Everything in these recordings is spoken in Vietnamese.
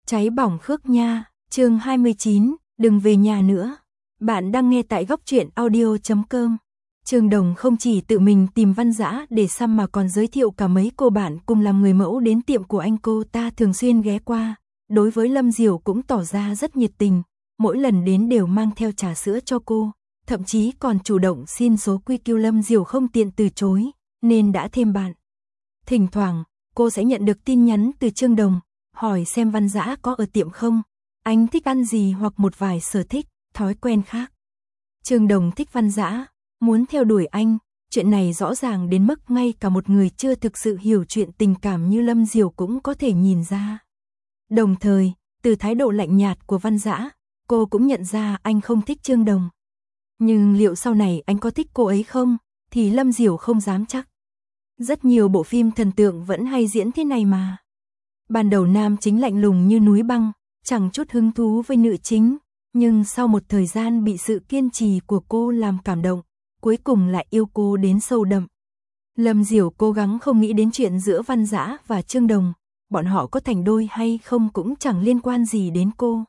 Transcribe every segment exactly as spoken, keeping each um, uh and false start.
Cháy bỏng Khước Nha, chương hai mươi chín, đừng về nhà nữa. Bạn đang nghe tại góc truyện audio chấm com. Trương Đồng không chỉ tự mình tìm Văn Dã để xăm mà còn giới thiệu cả mấy cô bạn cùng làm người mẫu đến tiệm của anh cô ta thường xuyên ghé qua. Đối với Lâm Diểu cũng tỏ ra rất nhiệt tình, mỗi lần đến đều mang theo trà sữa cho cô, thậm chí còn chủ động xin số quy quy. Lâm Diểu không tiện từ chối, nên đã thêm bạn. Thỉnh thoảng, cô sẽ nhận được tin nhắn từ Trương Đồng, hỏi xem Văn Dã có ở tiệm không, anh thích ăn gì hoặc một vài sở thích, thói quen khác. Trương Đồng thích Văn Dã, muốn theo đuổi anh, chuyện này rõ ràng đến mức ngay cả một người chưa thực sự hiểu chuyện tình cảm như Lâm Diểu cũng có thể nhìn ra. Đồng thời, từ thái độ lạnh nhạt của Văn Dã, cô cũng nhận ra anh không thích Trương Đồng. Nhưng liệu sau này anh có thích cô ấy không, thì Lâm Diểu không dám chắc. Rất nhiều bộ phim thần tượng vẫn hay diễn thế này mà. Ban đầu nam chính lạnh lùng như núi băng, chẳng chút hứng thú với nữ chính, nhưng sau một thời gian bị sự kiên trì của cô làm cảm động, cuối cùng lại yêu cô đến sâu đậm. Lâm Diểu cố gắng không nghĩ đến chuyện giữa Văn Dã và Trương Đồng, bọn họ có thành đôi hay không cũng chẳng liên quan gì đến cô.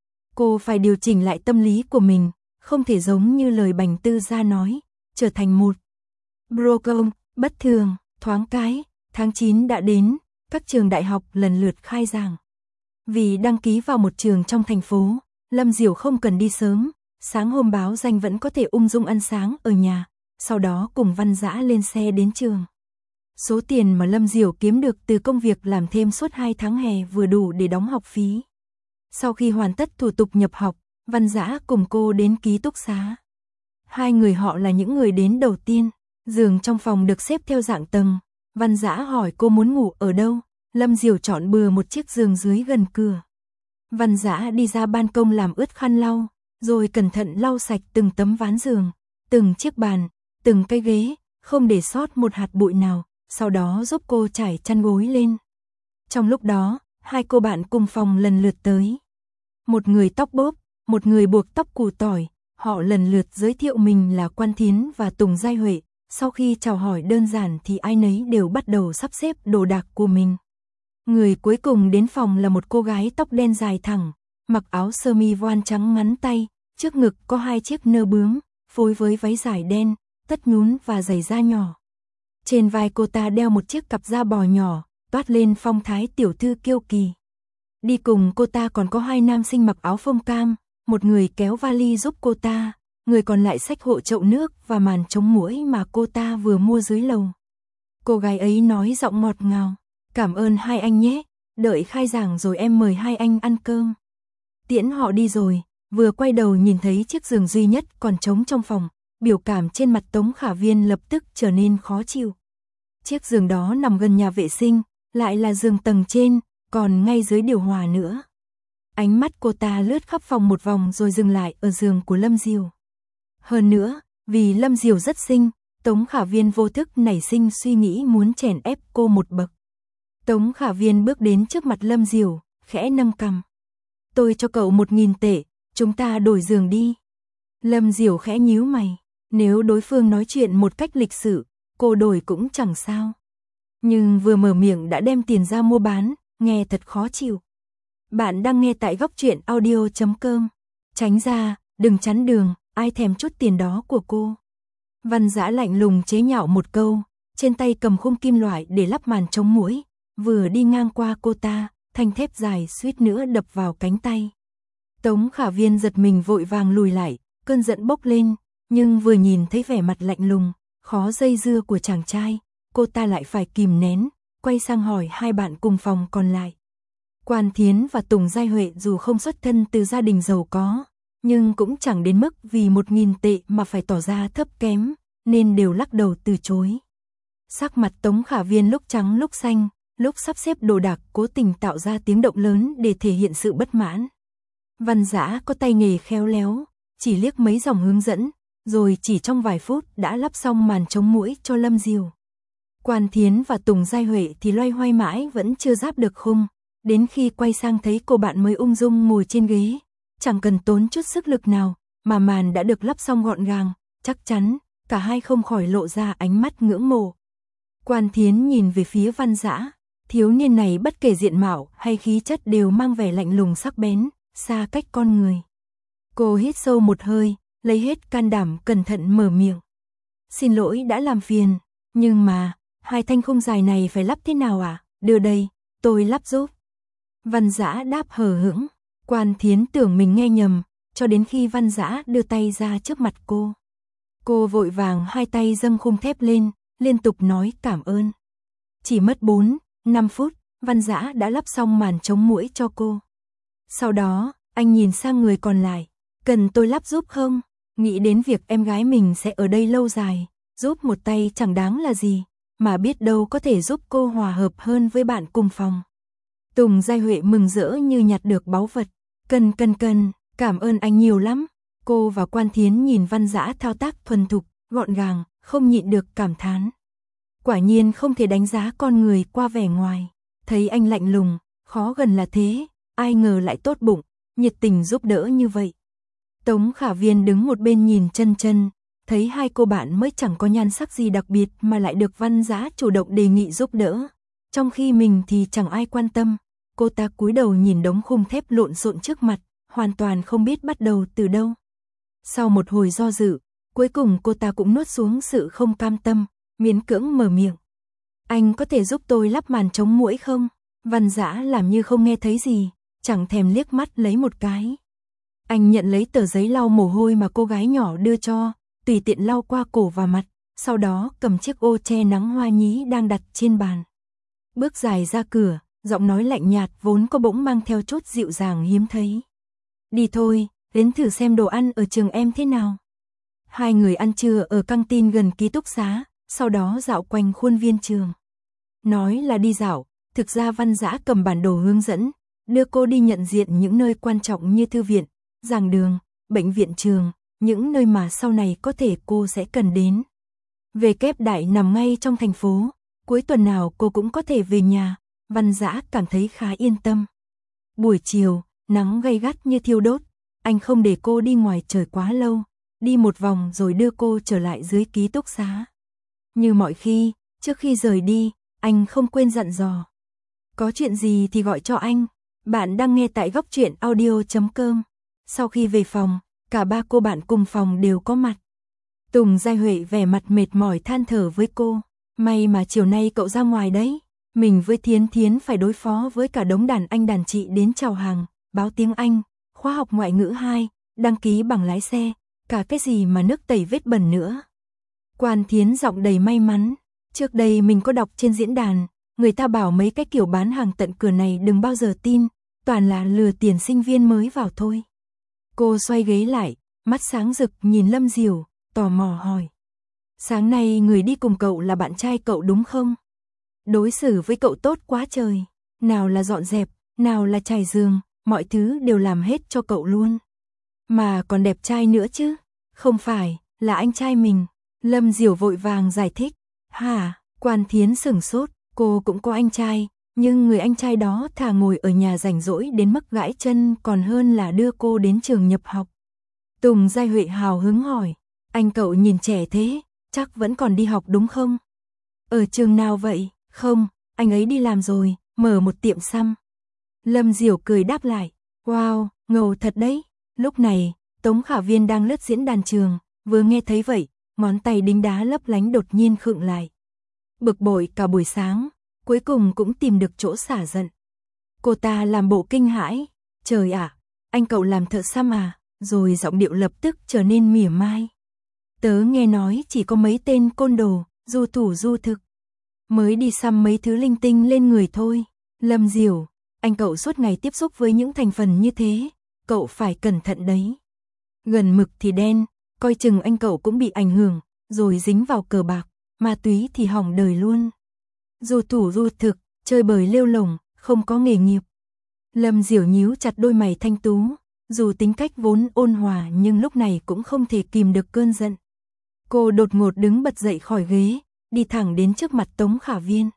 Cô phải điều chỉnh lại tâm lý của mình, không thể giống như lời Bành Tư Gia nói, trở thành một bro công bất thường. Thoáng cái, tháng chín đã đến, các trường đại học lần lượt khai giảng. Vì đăng ký vào một trường trong thành phố, Lâm Diểu không cần đi sớm, sáng hôm báo danh vẫn có thể ung dung ăn sáng ở nhà, sau đó cùng Văn Dã lên xe đến trường. Số tiền mà Lâm Diểu kiếm được từ công việc làm thêm suốt hai tháng hè vừa đủ để đóng học phí. Sau khi hoàn tất thủ tục nhập học, Văn Dã cùng cô đến ký túc xá. Hai người họ là những người đến đầu tiên. Giường trong phòng được xếp theo dạng tầng. Văn Dã hỏi cô muốn ngủ ở đâu, Lâm Diểu chọn bừa một chiếc giường dưới gần cửa. Văn Dã đi ra ban công làm ướt khăn lau, rồi cẩn thận lau sạch từng tấm ván giường, từng chiếc bàn, từng cái ghế, không để sót một hạt bụi nào, sau đó giúp cô trải chăn gối lên. Trong lúc đó, hai cô bạn cùng phòng lần lượt tới. Một người tóc bốp, một người buộc tóc củ tỏi, họ lần lượt giới thiệu mình là Quan Thiến và Tùng Giai Huệ. Sau khi chào hỏi đơn giản thì ai nấy đều bắt đầu sắp xếp đồ đạc của mình. Người cuối cùng đến phòng là một cô gái tóc đen dài thẳng, mặc áo sơ mi voan trắng ngắn tay, trước ngực có hai chiếc nơ bướm, phối với váy dài đen, tất nhún và giày da nhỏ. Trên vai cô ta đeo một chiếc cặp da bò nhỏ, toát lên phong thái tiểu thư kiêu kỳ. Đi cùng cô ta còn có hai nam sinh mặc áo phông cam, một người kéo vali giúp cô ta, người còn lại xách hộ chậu nước và màn chống muỗi mà cô ta vừa mua dưới lầu. Cô gái ấy nói giọng ngọt ngào, cảm ơn hai anh nhé, đợi khai giảng rồi em mời hai anh ăn cơm. Tiễn họ đi rồi, vừa quay đầu nhìn thấy chiếc giường duy nhất còn trống trong phòng, biểu cảm trên mặt Tống Khả Viên lập tức trở nên khó chịu. Chiếc giường đó nằm gần nhà vệ sinh, lại là giường tầng trên, còn ngay dưới điều hòa nữa. Ánh mắt cô ta lướt khắp phòng một vòng rồi dừng lại ở giường của Lâm Diểu. Hơn nữa, vì Lâm Diểu rất xinh, Tống Khả Viên vô thức nảy sinh suy nghĩ muốn chèn ép cô một bậc. Tống Khả Viên bước đến trước mặt Lâm Diểu, khẽ nâng cằm. Tôi cho cậu một nghìn tệ, chúng ta đổi giường đi. Lâm Diểu khẽ nhíu mày, nếu đối phương nói chuyện một cách lịch sự, cô đổi cũng chẳng sao. Nhưng vừa mở miệng đã đem tiền ra mua bán, nghe thật khó chịu. Bạn đang nghe tại góc truyện audio chấm com. Tránh ra, đừng chắn đường. Ai thèm chút tiền đó của cô. Văn Dã lạnh lùng chế nhạo một câu, trên tay cầm khung kim loại để lắp màn chống muỗi, vừa đi ngang qua cô ta, thanh thép dài suýt nữa đập vào cánh tay. Tống Khả Viên giật mình vội vàng lùi lại, cơn giận bốc lên, nhưng vừa nhìn thấy vẻ mặt lạnh lùng, khó dây dưa của chàng trai, cô ta lại phải kìm nén, quay sang hỏi hai bạn cùng phòng còn lại. Quan Thiến và Tùng Giai Huệ dù không xuất thân từ gia đình giàu có, nhưng cũng chẳng đến mức vì một nghìn tệ mà phải tỏ ra thấp kém, nên đều lắc đầu từ chối. Sắc mặt Tống Khả Viên lúc trắng lúc xanh, lúc sắp xếp đồ đạc cố tình tạo ra tiếng động lớn để thể hiện sự bất mãn. Văn Dã có tay nghề khéo léo, chỉ liếc mấy dòng hướng dẫn, rồi chỉ trong vài phút đã lắp xong màn chống muỗi cho Lâm Diểu. Quan Thiến và Tùng Giai Huệ thì loay hoay mãi vẫn chưa giáp được khung, đến khi quay sang thấy cô bạn mới ung dung ngồi trên ghế. Chẳng cần tốn chút sức lực nào, mà màn đã được lắp xong gọn gàng, chắc chắn, cả hai không khỏi lộ ra ánh mắt ngưỡng mộ. Quan Thiến nhìn về phía Văn Dã, Thiếu niên này bất kể diện mạo hay khí chất đều mang vẻ lạnh lùng sắc bén, xa cách con người. Cô hít sâu một hơi, lấy hết can đảm cẩn thận mở miệng. Xin lỗi đã làm phiền, nhưng mà, hai thanh khung dài này phải lắp thế nào à? Đưa đây, tôi lắp giúp. Văn Dã đáp hờ hững. Quan Thiến tưởng mình nghe nhầm, cho đến khi Văn Dã đưa tay ra trước mặt cô. Cô vội vàng hai tay dâng khung thép lên, liên tục nói cảm ơn. Chỉ mất bốn, năm phút, Văn Dã đã lắp xong màn chống muỗi cho cô. Sau đó, anh nhìn sang người còn lại. Cần tôi lắp giúp không? Nghĩ đến việc em gái mình sẽ ở đây lâu dài, giúp một tay chẳng đáng là gì, mà biết đâu có thể giúp cô hòa hợp hơn với bạn cùng phòng. Tùng Giai Huệ mừng rỡ như nhặt được báu vật. Cần cần cần, cảm ơn anh nhiều lắm. Cô và Quan Thiến nhìn Văn Dã thao tác thuần thục, gọn gàng, không nhịn được cảm thán. Quả nhiên không thể đánh giá con người qua vẻ ngoài. Thấy anh lạnh lùng, khó gần là thế, ai ngờ lại tốt bụng, nhiệt tình giúp đỡ như vậy. Tống Khả Viên đứng một bên nhìn chân chân, thấy hai cô bạn mới chẳng có nhan sắc gì đặc biệt mà lại được Văn Dã chủ động đề nghị giúp đỡ. Trong khi mình thì chẳng ai quan tâm, cô ta cúi đầu nhìn đống khung thép lộn xộn trước mặt, hoàn toàn không biết bắt đầu từ đâu. Sau một hồi do dự, cuối cùng cô ta cũng nuốt xuống sự không cam tâm, miễn cưỡng mở miệng. Anh có thể giúp tôi lắp màn chống muỗi không? Văn Dã làm như không nghe thấy gì, chẳng thèm liếc mắt lấy một cái. Anh nhận lấy tờ giấy lau mồ hôi mà cô gái nhỏ đưa cho, tùy tiện lau qua cổ và mặt, sau đó cầm chiếc ô che nắng hoa nhí đang đặt trên bàn. Bước dài ra cửa, giọng nói lạnh nhạt vốn có bỗng mang theo chút dịu dàng hiếm thấy. Đi thôi, đến thử xem đồ ăn ở trường em thế nào. Hai người ăn trưa ở căng tin gần ký túc xá, sau đó dạo quanh khuôn viên trường. Nói là đi dạo, thực ra Văn Dã cầm bản đồ hướng dẫn, đưa cô đi nhận diện những nơi quan trọng như thư viện, giảng đường, bệnh viện trường, những nơi mà sau này có thể cô sẽ cần đến. Về kép đại nằm ngay trong thành phố, cuối tuần nào cô cũng có thể về nhà, Văn Dã cảm thấy khá yên tâm. Buổi chiều, nắng gay gắt như thiêu đốt, anh không để cô đi ngoài trời quá lâu, đi một vòng rồi đưa cô trở lại dưới ký túc xá. Như mọi khi, trước khi rời đi, anh không quên dặn dò. Có chuyện gì thì gọi cho anh. Bạn đang nghe tại góc truyện audio chấm com. Sau khi về phòng, cả ba cô bạn cùng phòng đều có mặt. Tùng Giai Huệ vẻ mặt mệt mỏi than thở với cô. May mà chiều nay cậu ra ngoài đấy. Mình với Thiến Thiến phải đối phó với cả đống đàn anh đàn chị đến chào hàng, báo tiếng Anh, khóa học ngoại ngữ hai, đăng ký bằng lái xe, cả cái gì mà nước tẩy vết bẩn nữa. Quan Thiến giọng đầy may mắn. Trước đây mình có đọc trên diễn đàn, người ta bảo mấy cái kiểu bán hàng tận cửa này đừng bao giờ tin, toàn là lừa tiền sinh viên mới vào thôi. Cô xoay ghế lại, mắt sáng rực nhìn Lâm Diều, tò mò hỏi. Sáng nay người đi cùng cậu là bạn trai cậu đúng không? Đối xử với cậu tốt quá trời, nào là dọn dẹp, nào là trải giường, mọi thứ đều làm hết cho cậu luôn. Mà còn đẹp trai nữa chứ, không phải, là anh trai mình. Lâm Diều vội vàng giải thích. Hả, Quan Thiến sửng sốt, cô cũng có anh trai, nhưng người anh trai đó thà ngồi ở nhà rảnh rỗi đến mức gãi chân còn hơn là đưa cô đến trường nhập học. Tùng Giai Huệ hào hứng hỏi, anh cậu nhìn trẻ thế, chắc vẫn còn đi học đúng không? Ở trường nào vậy? Không, anh ấy đi làm rồi, mở một tiệm xăm. Lâm Diều cười đáp lại, wow, ngầu thật đấy. Lúc này, Tống Khả Viên đang lướt diễn đàn trường, vừa nghe thấy vậy, ngón tay đính đá lấp lánh đột nhiên khựng lại. Bực bội cả buổi sáng, cuối cùng cũng tìm được chỗ xả giận. Cô ta làm bộ kinh hãi, trời ạ, anh cậu làm thợ xăm à, rồi giọng điệu lập tức trở nên mỉa mai. Tớ nghe nói chỉ có mấy tên côn đồ, du thủ du thực, mới đi xăm mấy thứ linh tinh lên người thôi. Lâm Diều, anh cậu suốt ngày tiếp xúc với những thành phần như thế, cậu phải cẩn thận đấy. Gần mực thì đen, coi chừng anh cậu cũng bị ảnh hưởng, rồi dính vào cờ bạc, ma túy thì hỏng đời luôn. Du thủ du thực, chơi bời lêu lổng, không có nghề nghiệp. Lâm Diều nhíu chặt đôi mày thanh tú, dù tính cách vốn ôn hòa nhưng lúc này cũng không thể kìm được cơn giận. Cô đột ngột đứng bật dậy khỏi ghế, đi thẳng đến trước mặt Tống Khả Viên.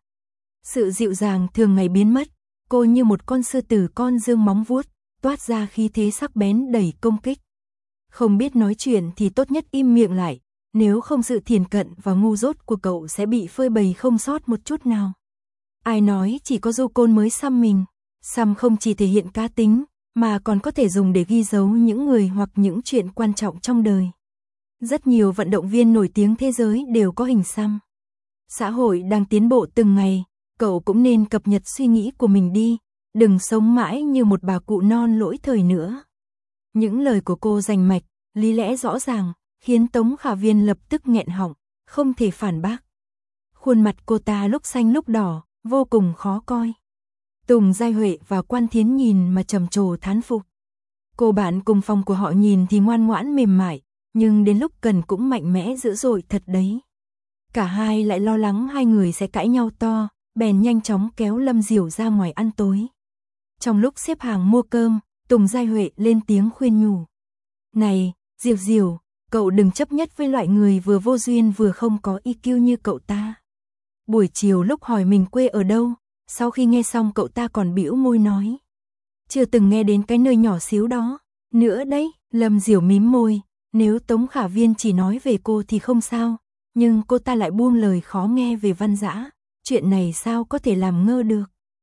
Sự dịu dàng thường ngày biến mất, cô như một con sư tử con dương móng vuốt, toát ra khí thế sắc bén đầy công kích. Không biết nói chuyện thì tốt nhất im miệng lại, nếu không sự thiền cận và ngu dốt của cậu sẽ bị phơi bày không sót một chút nào. Ai nói chỉ có du côn mới xăm mình. Xăm không chỉ thể hiện cá tính, mà còn có thể dùng để ghi dấu những người hoặc những chuyện quan trọng trong đời. Rất nhiều vận động viên nổi tiếng thế giới đều có hình xăm. Xã hội đang tiến bộ từng ngày, cậu cũng nên cập nhật suy nghĩ của mình đi, đừng sống mãi như một bà cụ non lỗi thời nữa. Những lời của cô rành mạch, lý lẽ rõ ràng, khiến Tống Khả Viên lập tức nghẹn họng, không thể phản bác. Khuôn mặt cô ta lúc xanh lúc đỏ, vô cùng khó coi. Tùng Giai Huệ và Quan Thiến nhìn mà trầm trồ thán phục. Cô bạn cùng phòng của họ nhìn thì ngoan ngoãn mềm mại, nhưng đến lúc cần cũng mạnh mẽ dữ dội thật đấy. Cả hai lại lo lắng hai người sẽ cãi nhau to, bèn nhanh chóng kéo Lâm Diểu ra ngoài ăn tối. Trong lúc xếp hàng mua cơm, Tùng Giai Huệ lên tiếng khuyên nhủ. Này, Diểu Diểu, cậu đừng chấp nhất với loại người vừa vô duyên vừa không có i kiu như cậu ta. Buổi chiều lúc hỏi mình quê ở đâu, sau khi nghe xong cậu ta còn bĩu môi nói. Chưa từng nghe đến cái nơi nhỏ xíu đó. Nữa đấy, Lâm Diểu mím môi, nếu Tống Khả Viên chỉ nói về cô thì không sao, nhưng cô ta lại buông lời khó nghe về Văn Dã, chuyện này sao có thể làm ngơ được.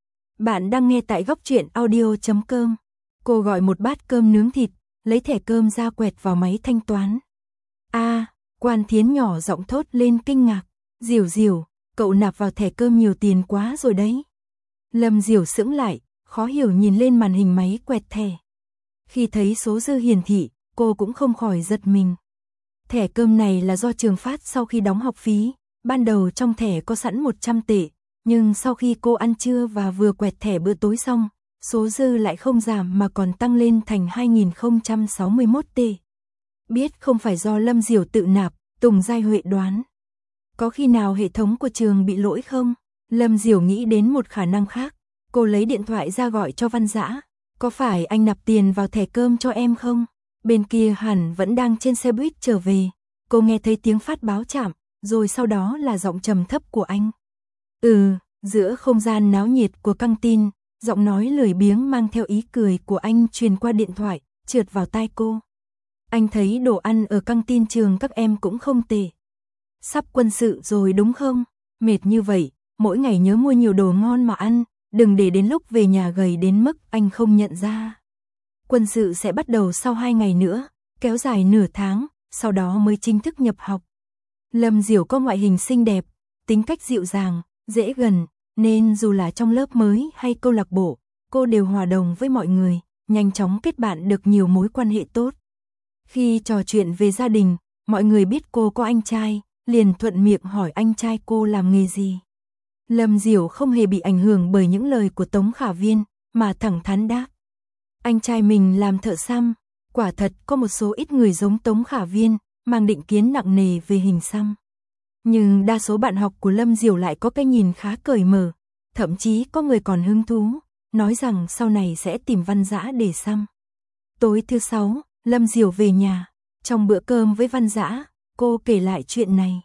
Bạn đang nghe tại góc truyện audio chấm com. Cô gọi một bát cơm nướng thịt, lấy thẻ cơm ra quẹt vào máy thanh toán. A, à, Quan Thiến nhỏ giọng thốt lên kinh ngạc. Diểu Diểu, cậu nạp vào thẻ cơm nhiều tiền quá rồi đấy. Lâm Diểu sững lại, khó hiểu nhìn lên màn hình máy quẹt thẻ. Khi thấy số dư hiển thị, cô cũng không khỏi giật mình. Thẻ cơm này là do trường phát sau khi đóng học phí, ban đầu trong thẻ có sẵn một trăm tệ, nhưng sau khi cô ăn trưa và vừa quẹt thẻ bữa tối xong, số dư lại không giảm mà còn tăng lên thành hai nghìn không trăm sáu mươi mốt tệ. Biết không phải do Lâm Diểu tự nạp, Tùng Giai Huệ đoán. Có khi nào hệ thống của trường bị lỗi không? Lâm Diểu nghĩ đến một khả năng khác, cô lấy điện thoại ra gọi cho Văn Dã. Có phải anh nạp tiền vào thẻ cơm cho em không? Bên kia hẳn vẫn đang trên xe buýt trở về. Cô nghe thấy tiếng phát báo chạm, rồi sau đó là giọng trầm thấp của anh. Ừ, giữa không gian náo nhiệt của căng tin, giọng nói lười biếng mang theo ý cười của anh truyền qua điện thoại, trượt vào tai cô. Anh thấy đồ ăn ở căng tin trường các em cũng không tệ. Sắp quân sự rồi đúng không? Mệt như vậy, mỗi ngày nhớ mua nhiều đồ ngon mà ăn, đừng để đến lúc về nhà gầy đến mức anh không nhận ra. Quân sự sẽ bắt đầu sau hai ngày nữa, kéo dài nửa tháng, sau đó mới chính thức nhập học. Lâm Diểu có ngoại hình xinh đẹp, tính cách dịu dàng, dễ gần, nên dù là trong lớp mới hay câu lạc bộ, cô đều hòa đồng với mọi người, nhanh chóng kết bạn được nhiều mối quan hệ tốt. Khi trò chuyện về gia đình, mọi người biết cô có anh trai, liền thuận miệng hỏi anh trai cô làm nghề gì. Lâm Diểu không hề bị ảnh hưởng bởi những lời của Tống Khả Viên, mà thẳng thắn đáp. Anh trai mình làm thợ xăm, quả thật có một số ít người giống Tống Khả Viên, mang định kiến nặng nề về hình xăm. Nhưng đa số bạn học của Lâm Diểu lại có cái nhìn khá cởi mở, thậm chí có người còn hứng thú, nói rằng sau này sẽ tìm Văn Dã để xăm. Tối thứ sáu, Lâm Diểu về nhà, trong bữa cơm với Văn Dã, cô kể lại chuyện này.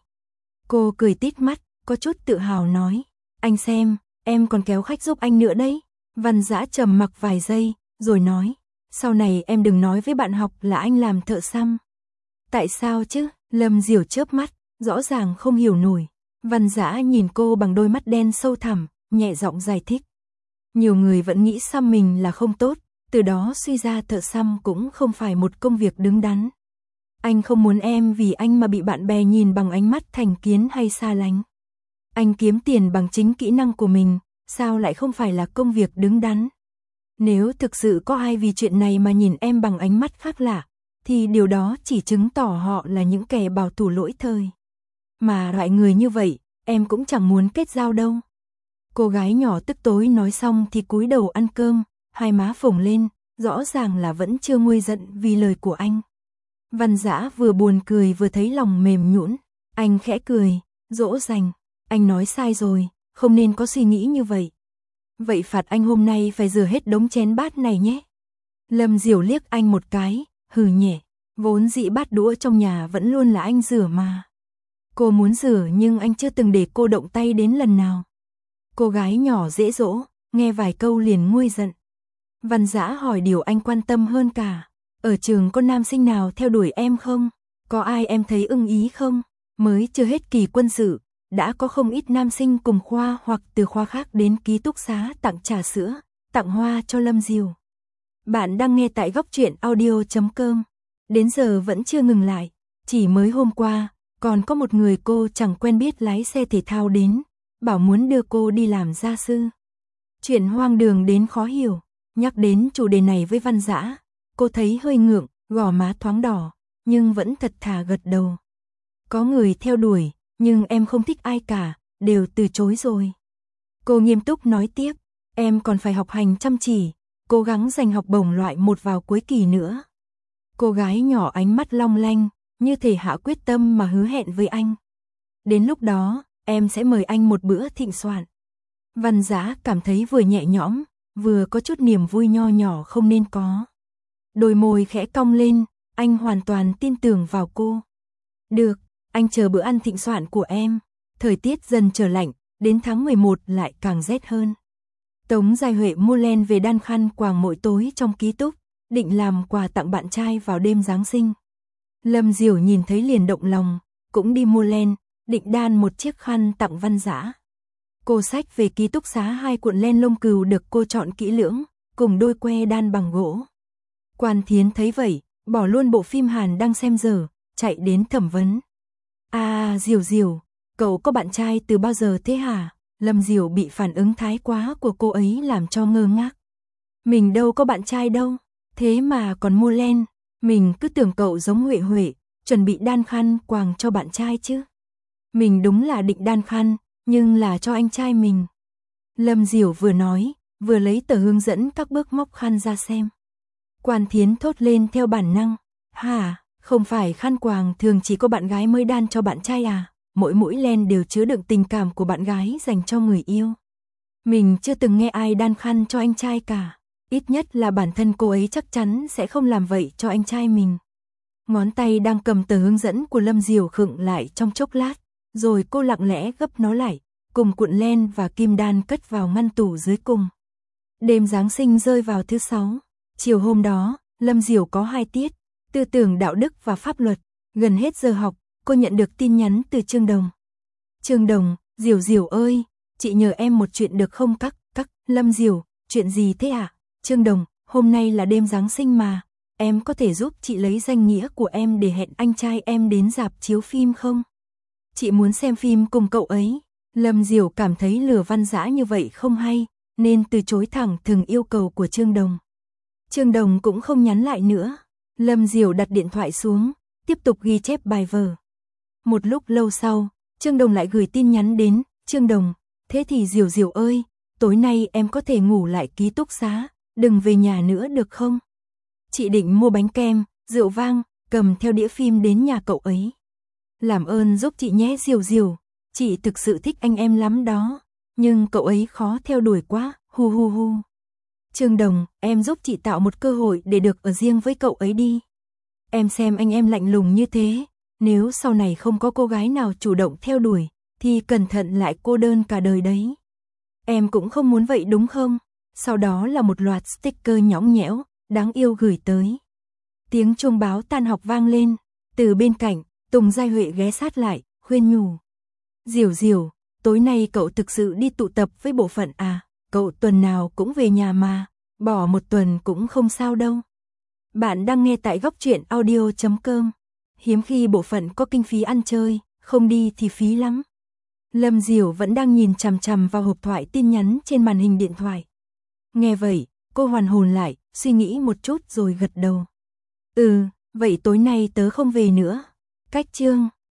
Cô cười tít mắt, có chút tự hào nói, anh xem, em còn kéo khách giúp anh nữa đấy. Văn Dã trầm mặc vài giây, rồi nói, sau này em đừng nói với bạn học là anh làm thợ xăm. Tại sao chứ? Lâm Diểu chớp mắt, rõ ràng không hiểu nổi. Văn Dã nhìn cô bằng đôi mắt đen sâu thẳm, nhẹ giọng giải thích. Nhiều người vẫn nghĩ xăm mình là không tốt, từ đó suy ra thợ xăm cũng không phải một công việc đứng đắn. Anh không muốn em vì anh mà bị bạn bè nhìn bằng ánh mắt thành kiến hay xa lánh. Anh kiếm tiền bằng chính kỹ năng của mình, sao lại không phải là công việc đứng đắn? Nếu thực sự có ai vì chuyện này mà nhìn em bằng ánh mắt khác lạ, thì điều đó chỉ chứng tỏ họ là những kẻ bảo thủ lỗi thời. Mà loại người như vậy, em cũng chẳng muốn kết giao đâu. Cô gái nhỏ tức tối nói xong thì cúi đầu ăn cơm, hai má phồng lên, rõ ràng là vẫn chưa nguôi giận vì lời của anh. Văn Dã vừa buồn cười vừa thấy lòng mềm nhũn, anh khẽ cười, dỗ dành, anh nói sai rồi, không nên có suy nghĩ như vậy. Vậy phạt anh hôm nay phải rửa hết đống chén bát này nhé. Lâm Diểu liếc anh một cái, hừ nhẹ, vốn dĩ bát đũa trong nhà vẫn luôn là anh rửa mà. Cô muốn rửa nhưng anh chưa từng để cô động tay đến lần nào. Cô gái nhỏ dễ dỗ, nghe vài câu liền nguôi giận. Văn Dã hỏi điều anh quan tâm hơn cả. Ở trường có nam sinh nào theo đuổi em không? Có ai em thấy ưng ý không? Mới chưa hết kỳ quân sự, đã có không ít nam sinh cùng khoa hoặc từ khoa khác đến ký túc xá tặng trà sữa, tặng hoa cho Lâm Diều. Bạn đang nghe tại góc truyện audio chấm com. Đến giờ vẫn chưa ngừng lại, chỉ mới hôm qua, còn có một người cô chẳng quen biết lái xe thể thao đến, bảo muốn đưa cô đi làm gia sư. Chuyện hoang đường đến khó hiểu, nhắc đến chủ đề này với Văn Dã, cô thấy hơi ngượng, gò má thoáng đỏ, nhưng vẫn thật thà gật đầu. Có người theo đuổi, nhưng em không thích ai cả, đều từ chối rồi. Cô nghiêm túc nói tiếp, em còn phải học hành chăm chỉ, cố gắng giành học bổng loại một vào cuối kỳ nữa. Cô gái nhỏ ánh mắt long lanh, như thể hạ quyết tâm mà hứa hẹn với anh. Đến lúc đó, em sẽ mời anh một bữa thịnh soạn. Văn Dã cảm thấy vừa nhẹ nhõm, vừa có chút niềm vui nho nhỏ không nên có. Đôi môi khẽ cong lên, anh hoàn toàn tin tưởng vào cô. Được, anh chờ bữa ăn thịnh soạn của em. Thời tiết dần trở lạnh, đến tháng mười một lại càng rét hơn. Tống Giai Huệ mua len về đan khăn quàng mỗi tối trong ký túc, định làm quà tặng bạn trai vào đêm Giáng sinh. Lâm Diều nhìn thấy liền động lòng, cũng đi mua len, định đan một chiếc khăn tặng Văn Dã. Cô xách về ký túc xá hai cuộn len lông cừu được cô chọn kỹ lưỡng, cùng đôi que đan bằng gỗ. Quan Thiến thấy vậy, bỏ luôn bộ phim Hàn đang xem giờ, chạy đến thẩm vấn. À, Diều Diều, cậu có bạn trai từ bao giờ thế hả? Lâm Diều bị phản ứng thái quá của cô ấy làm cho ngơ ngác. Mình đâu có bạn trai đâu, thế mà còn mua len. Mình cứ tưởng cậu giống Huệ Huệ, chuẩn bị đan khăn quàng cho bạn trai chứ. Mình đúng là định đan khăn, nhưng là cho anh trai mình. Lâm Diều vừa nói, vừa lấy tờ hướng dẫn các bước móc khăn ra xem. Quan Thiến thốt lên theo bản năng. Hả, không phải khăn quàng thường chỉ có bạn gái mới đan cho bạn trai à? Mỗi mũi len đều chứa đựng tình cảm của bạn gái dành cho người yêu. Mình chưa từng nghe ai đan khăn cho anh trai cả. Ít nhất là bản thân cô ấy chắc chắn sẽ không làm vậy cho anh trai mình. Ngón tay đang cầm tờ hướng dẫn của Lâm Diều khựng lại trong chốc lát, rồi cô lặng lẽ gấp nó lại, cùng cuộn len và kim đan cất vào ngăn tủ dưới cùng. Đêm Giáng sinh rơi vào thứ sáu. Chiều hôm đó, Lâm Diều có hai tiết, tư tưởng đạo đức và pháp luật. Gần hết giờ học, cô nhận được tin nhắn từ Trương Đồng. Trương Đồng, Diều Diều ơi, chị nhờ em một chuyện được không các, các, Lâm Diều, chuyện gì thế ạ? À? Trương Đồng, hôm nay là đêm Giáng sinh mà, em có thể giúp chị lấy danh nghĩa của em để hẹn anh trai em đến rạp chiếu phim không? Chị muốn xem phim cùng cậu ấy. Lâm Diều cảm thấy lừa Văn Dã như vậy không hay, nên từ chối thẳng thừng yêu cầu của Trương Đồng. Trương Đồng cũng không nhắn lại nữa. Lâm Diều đặt điện thoại xuống, tiếp tục ghi chép bài vở. Một lúc lâu sau, Trương Đồng lại gửi tin nhắn đến. Trương Đồng, thế thì Diều Diều ơi, tối nay em có thể ngủ lại ký túc xá, đừng về nhà nữa được không? Chị định mua bánh kem, rượu vang, cầm theo đĩa phim đến nhà cậu ấy. Làm ơn giúp chị nhé Diều Diều, chị thực sự thích anh em lắm đó, nhưng cậu ấy khó theo đuổi quá, hu hu hu. Trương Đồng, em giúp chị tạo một cơ hội để được ở riêng với cậu ấy đi. Em xem anh em lạnh lùng như thế, nếu sau này không có cô gái nào chủ động theo đuổi, thì cẩn thận lại cô đơn cả đời đấy. Em cũng không muốn vậy đúng không? Sau đó là một loạt sticker nhõng nhẽo, đáng yêu gửi tới. Tiếng chuông báo tan học vang lên, từ bên cạnh, Tùng Giai Huệ ghé sát lại, khuyên nhủ. Diều Diều, tối nay cậu thực sự đi tụ tập với bộ phận à? Cậu tuần nào cũng về nhà mà, bỏ một tuần cũng không sao đâu. Bạn đang nghe tại góc truyện audio chấm com. Hiếm khi bộ phận có kinh phí ăn chơi, không đi thì phí lắm. Lâm Diều vẫn đang nhìn chằm chằm vào hộp thoại tin nhắn trên màn hình điện thoại. Nghe vậy, cô hoàn hồn lại, suy nghĩ một chút rồi gật đầu. Ừ, vậy tối nay tớ không về nữa. Cách chương